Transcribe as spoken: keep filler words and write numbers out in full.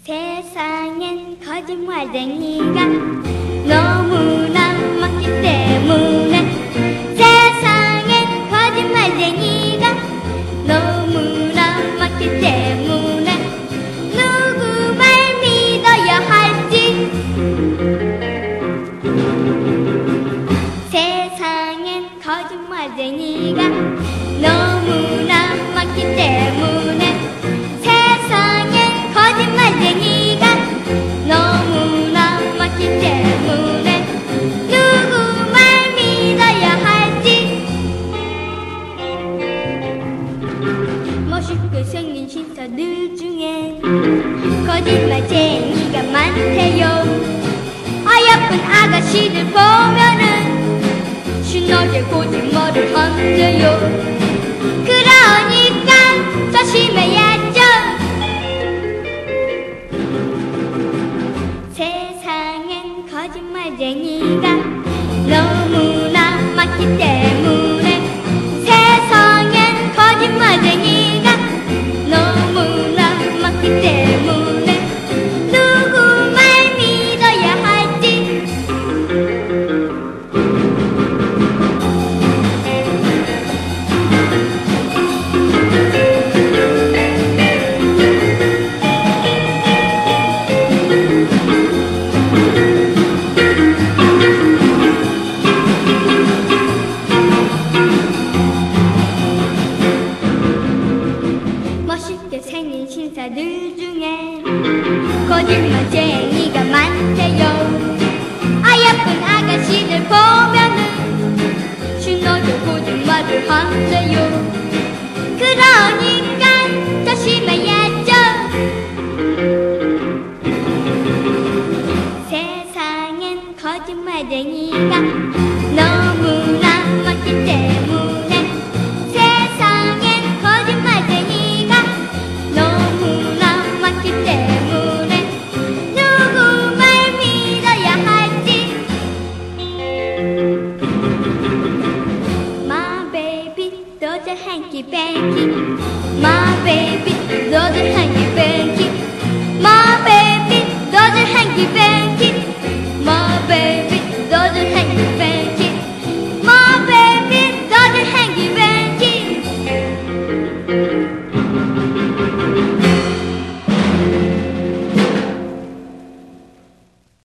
세상엔 거짓말쟁이가 너무나 많기 때문에 세상엔 거짓말쟁이가 너무나 많기 때문에 누구 말 믿어야 할지 세상엔 거짓말쟁이가 너무나 많기 때문에 세상엔 거짓말쟁이가 너무나 많기 때문에 누구 말 믿어야 할지 멋있게 생긴 신사들 중에 거짓말쟁이가 많대요. 어여쁜 아가씨들 보면은 신나게 거짓말을 한대요. 그러니까 조심해야죠. 세상엔 거짓말쟁이가 너무나 많기 때문에 세상엔 거짓말쟁이가 너무나 많기 때문에 누구 말 믿어야 할지 멋있게 생긴 신사들 중에 거짓말쟁이가 많대요. 어여쁜 아가씨들 보면은 신나게 거짓말을 한대요. 그러니까 조심해야죠. 세상엔 거짓말쟁이가 너무나 많기 때문에 세상엔 거짓말쟁이가 너무나 많기 때문에 누구 말 믿어야 할지 My baby 너도 hanky panky My baby 너도 hanky panky My baby 너도 hanky panky